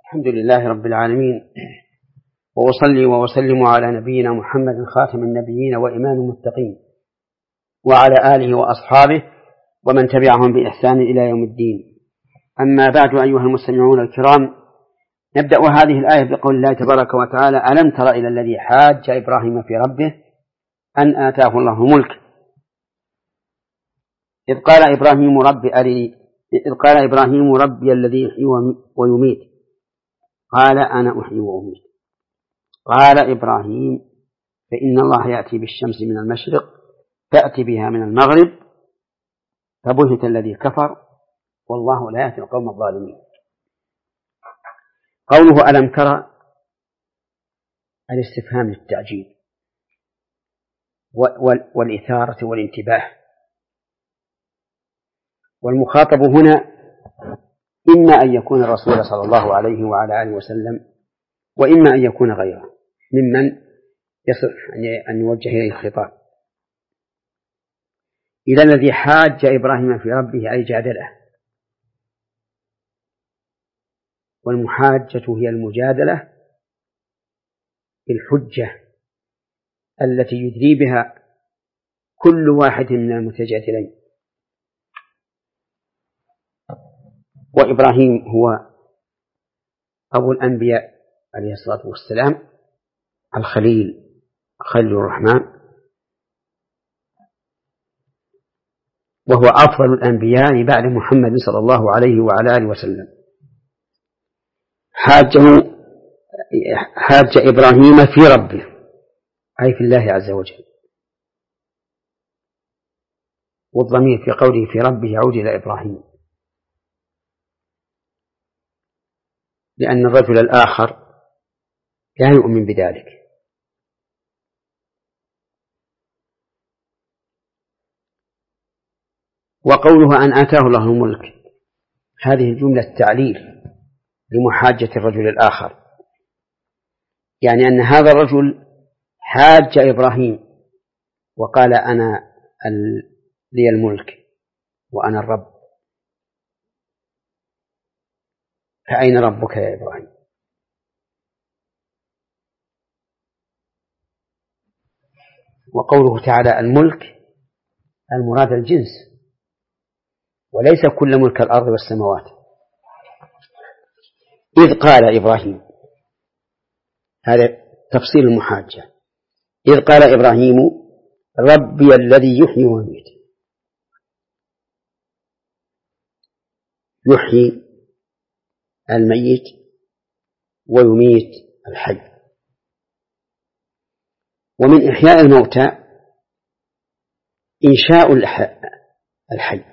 الحمد لله رب العالمين، وأصلي وأسلم على نبينا محمد خاتم النبيين وإمام المتقين، وعلى آله وأصحابه ومن تبعهم بإحسان إلى يوم الدين. أما بعد، أيها المستمعون الكرام، نبدأ هذه الآية بقول الله تبارك وتعالى: ألم تر إلى الذي حاج إبراهيم في ربه أن آتاه الله ملك إذ قال إبراهيم ربي الذي يحيي ويميت قال أنا أحيي وأميت. قال إبراهيم: فإن الله يأتي بالشمس من المشرق فأتي بها من المغرب فبهت الذي كفر والله لا يهدي القوم الظالمين. قوله ألم تر الاستفهام للتعجيب والإثارة والانتباه، والمخاطب هنا إما أن يكون الرسول صلى الله عليه وعلى آله وسلم، وإما أن يكون غيره ممن يصح أن يوجه إليه الخطاب. إلى الذي حاج إبراهيم في ربه أي جادله، والمحاجة هي المجادلة بالحجة التي يدري بها كل واحد من المتجادلين. وإبراهيم هو أبو الأنبياء عليه الصلاة والسلام، الخليل الرحمن، وهو أفضل الأنبياء بعد محمد صلى الله عليه وعلى آله وسلم. حاج إبراهيم في ربه أي في الله عز وجل، والضمير في قوله في ربه يعود إلى إبراهيم، لأن الرجل الآخر لا يؤمن بذلك. وقولها أن آتاه الله الملك، هذه الجملة تعليل لمحاجة الرجل الآخر، يعني أن هذا الرجل حاج إبراهيم وقال أنا لي الملك وأنا الرب، فأين ربك يا إبراهيم؟ وقوله تعالى الملك المراد الجنس، وليس كل ملك الأرض والسماوات. إذ قال إبراهيم، هذا تفصيل المحاجة، إذ قال إبراهيم ربي الذي يحيي ويميت. يحيي الميت ويميت الحي. ومن إحياء الموتى إنشاء الحي،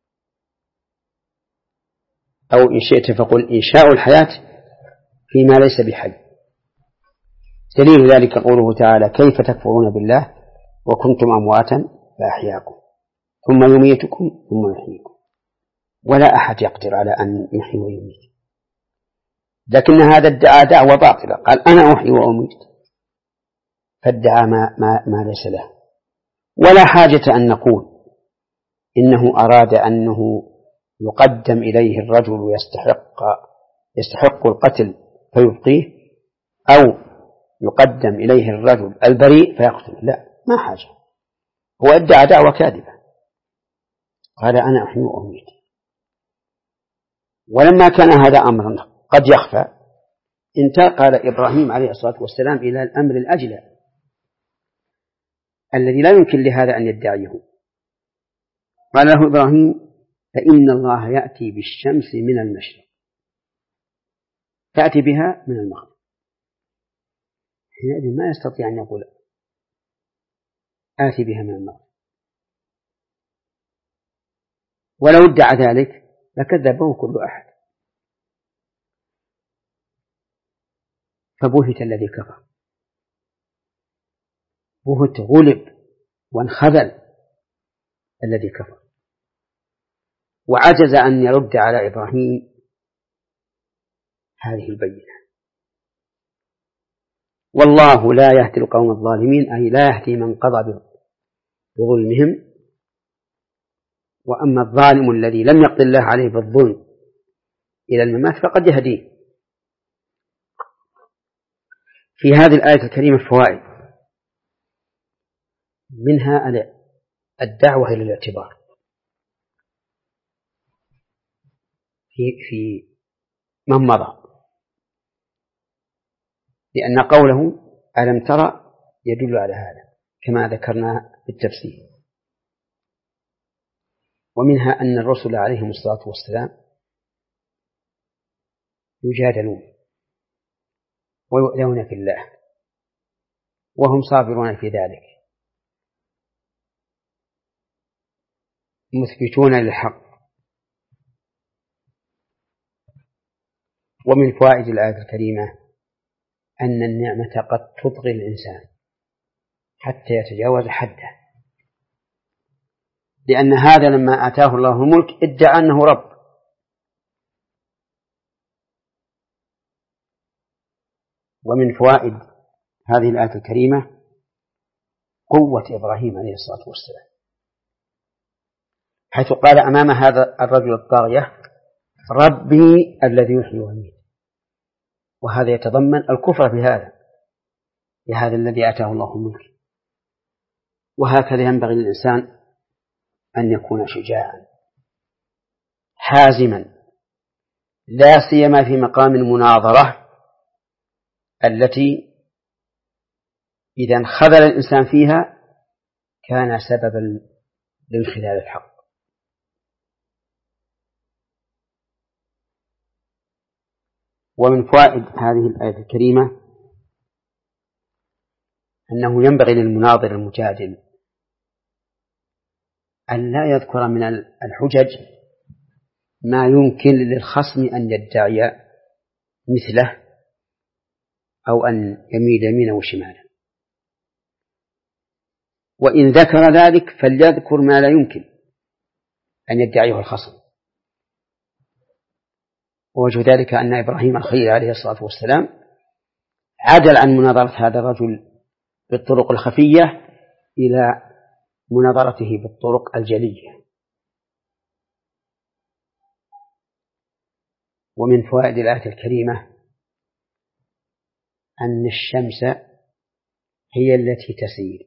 أو إن شئت فقل إنشاء الحياة فيما ليس بحي. دليل ذلك قوله تعالى كيف تكفرون بالله وكنتم أمواتا فأحياكم ثم يميتكم ثم يحييكم. ولا أحد يقدر على أن يحيي ويميت، لكن هذا ادعى دعوة باطلة، قال أنا أحيي وأميت، فادعى ما ليس له. ولا حاجة أن نقول إنه أراد أنه يقدم إليه الرجل يستحق القتل فيبقيه، أو يقدم إليه الرجل البريء فيقتله، لا، ما حاجة. هو ادعى دعوة كاذبة، قال أنا أحيي وأميت. ولما كان هذا أمرا قد يخفى، انتقل إبراهيم عليه الصلاة والسلام إلى الأمر الأجلى الذي لا يمكن لهذا أن يدعيه. قال له إبراهيم فإن الله يأتي بالشمس من المشرق تأتي بها من المغرب. حينئذ ما يستطيع أن يقول آتي بها من المغرب، ولو ادعى ذلك لكذبه كل أحد. فبهت الذي كفر، بهت غلب وانخذل الذي كفر، وعجز أن يرد على إبراهيم هذه البينة. والله لا يهدي القوم الظالمين، أي لا يهدي من قضى بظلمهم. وأما الظالم الذي لم يقض الله عليه بالظلم إلى الممات فقد يهديه، في هذه الآية الكريمة فوائد، منها الدعوة إلى الاعتبار في من مضى، لأن قوله ألم ترى يدل على هذا كما ذكرنا بالتفسير. ومنها أن الرسل عليهم الصلاة والسلام يجادلون ويؤذون في الله وهم صابرون في ذلك مثبتون للحق. ومن فوائد الآية الكريمة أن النعمة قد تطغي الإنسان حتى يتجاوز حده، لأن هذا لما آتاه الله الملك ادعى أنه رب، ومن فوائد هذه الآية الكريمة قوة إبراهيم عليه الصلاة والسلام، حيث قال أمام هذا الرجل الطاغية ربي الذي يحيي ويميت، وهذا يتضمن الكفر بهذا الذي آتاه الله الملك. وهكذا ينبغي للإنسان أن يكون شجاعا حازما، لا سيما في مقام المناظرة التي إذا انخذل الإنسان فيها كان سببا لانخلال الحق. ومن فوائد هذه الآية الكريمة أنه ينبغي للمناظر المجادل أن لا يذكر من الحجج ما يمكن للخصم أن يدعي مثله أو أن يميل يمينا وشمالا، وإن ذكر ذلك فليذكر ما لا يمكن أن يدعيه الخصم. ووجه ذلك أن إبراهيم الخليل عليه الصلاة والسلام عدل عن مناظرة هذا الرجل بالطرق الخفية إلى مناظرته بالطرق الجلية. ومن فوائد الآية الكريمة أن الشمس هي التي تسير،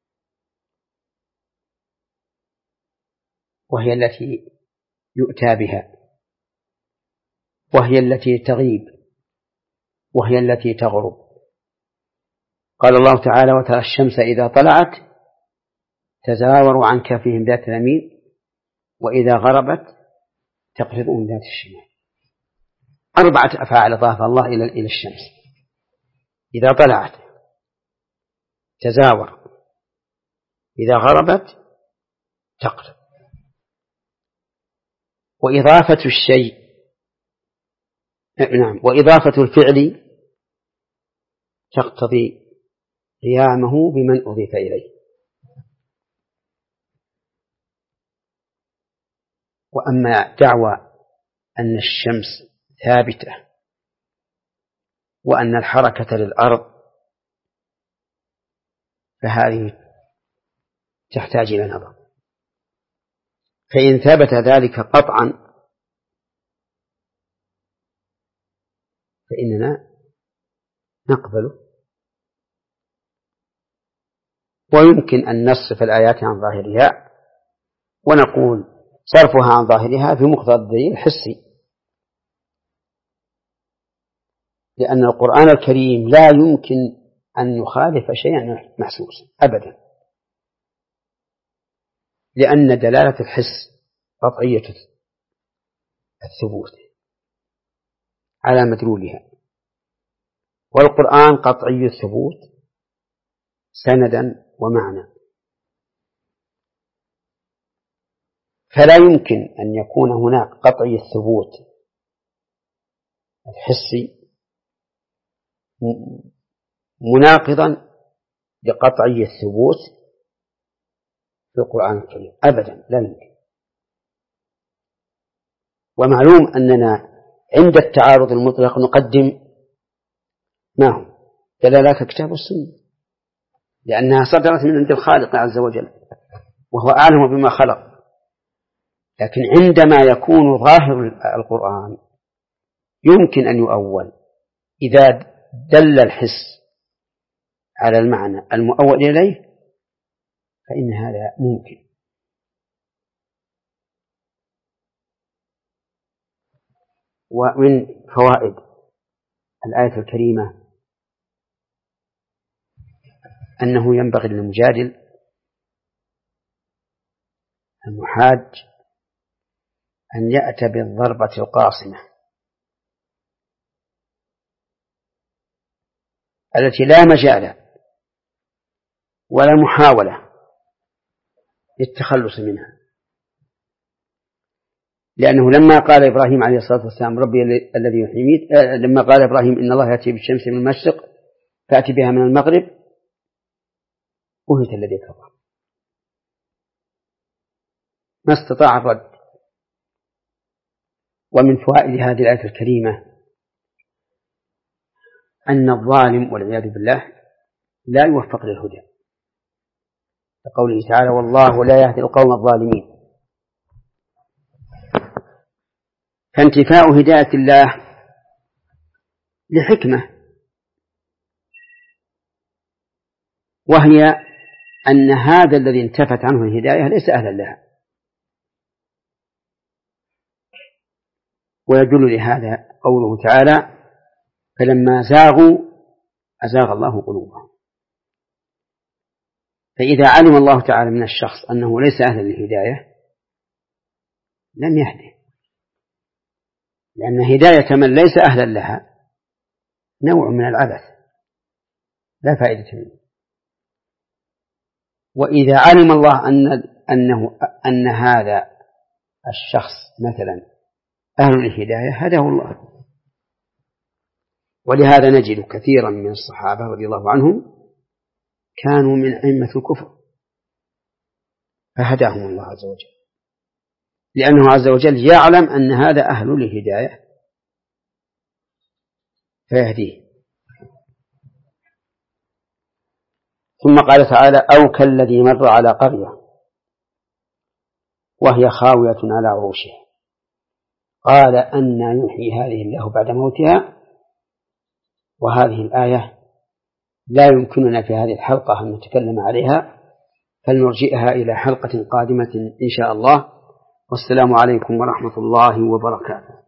وهي التي يؤتى بها، وهي التي تغيب، وهي التي تغرب. قال الله تعالى وترى الشمس إذا طلعت تزاور عن كهفهم ذات اليمين وإذا غربت تقرضهم ذات الشمال. 4 أفعال أضافها الله إلى الشمس: إذا طلعت تزاور، إذا غربت تقرض. وإضافة الشيء وإضافة الفعل تقتضي قيامه بمن أضيف إليه. وأما دعوى أن الشمس ثابتة وأن الحركة للأرض فهذه تحتاج إلى نظر، فإن ثبت ذلك قطعا فإننا نقبله، ويمكن أن نصرف الآيات عن ظاهرها ونقول صرفها عن ظاهرها في مقتضى الدليل الحسي، لأن القرآن الكريم لا يمكن أن يخالف شيئا محسوسا أبدا، لأن دلالة الحس قطعية الثبوت على مدلولها، والقرآن قطعي الثبوت سندا ومعنى، فلا يمكن أن يكون هناك قطعي الثبوت الحسي مناقضا لقطعي الثبوت في القرآن الكريم أبدا، لا يمكن. ومعلوم أننا عند التعارض المطلق نقدم ما هو دلالات الكتاب والسنة، لأنها صدرت من عند الخالق عز وجل وهو أعلم بما خلق. لكن عندما يكون ظاهر القرآن يمكن أن يؤول إذا دل الحس على المعنى المؤول إليه فإن هذا ممكن. ومن فوائد الآية الكريمة أنه ينبغي للمجادل المحاج أن يأتي بالضربة القاصمة التي لا مجال ولا محاولة للتخلص منها، لأنه لما قال إبراهيم عليه الصلاة والسلام ربي الذي يحيي لما قال إبراهيم إن الله يأتي بالشمس من المشرق فأتي بها من المغرب بهت الذي كفر ما استطاع الرد. ومن فوائد هذه الآية الكريمة أن الظالم والعياذ بالله لا يوفق للهدى، لقوله تعالى والله لا يهدي القوم الظالمين. فانتفاء هداية الله لحكمة، وهي أن هذا الذي انتفت عنه الهداية ليس أهلا لها، ويدل لهذا قوله تعالى فلما زاغوا أزاغ الله قلوبهم. فإذا علم الله تعالى من الشخص أنه ليس أهلا للهداية لم يهده، لأن هداية من ليس أهلا لها نوع من العبث لا فائدة منه. وإذا علم الله أن هذا الشخص مثلا أهل الهداية هداه الله. ولهذا نجد كثيرا من الصحابة رضي الله عنهم كانوا من أئمة الكفر فهداهم الله عز وجل، لأنه عز وجل يعلم أن هذا أهل الهداية فيهديه. ثم قال تعالى أو كالذي مر على قرية وهي خاوية على عروشها قال أنى يحيي هذه الله بعد موتها. وهذه الآية لا يمكننا في هذه الحلقة أن نتكلم عليها، فلنرجئها إلى حلقة قادمة إن شاء الله. والسلام عليكم ورحمة الله وبركاته.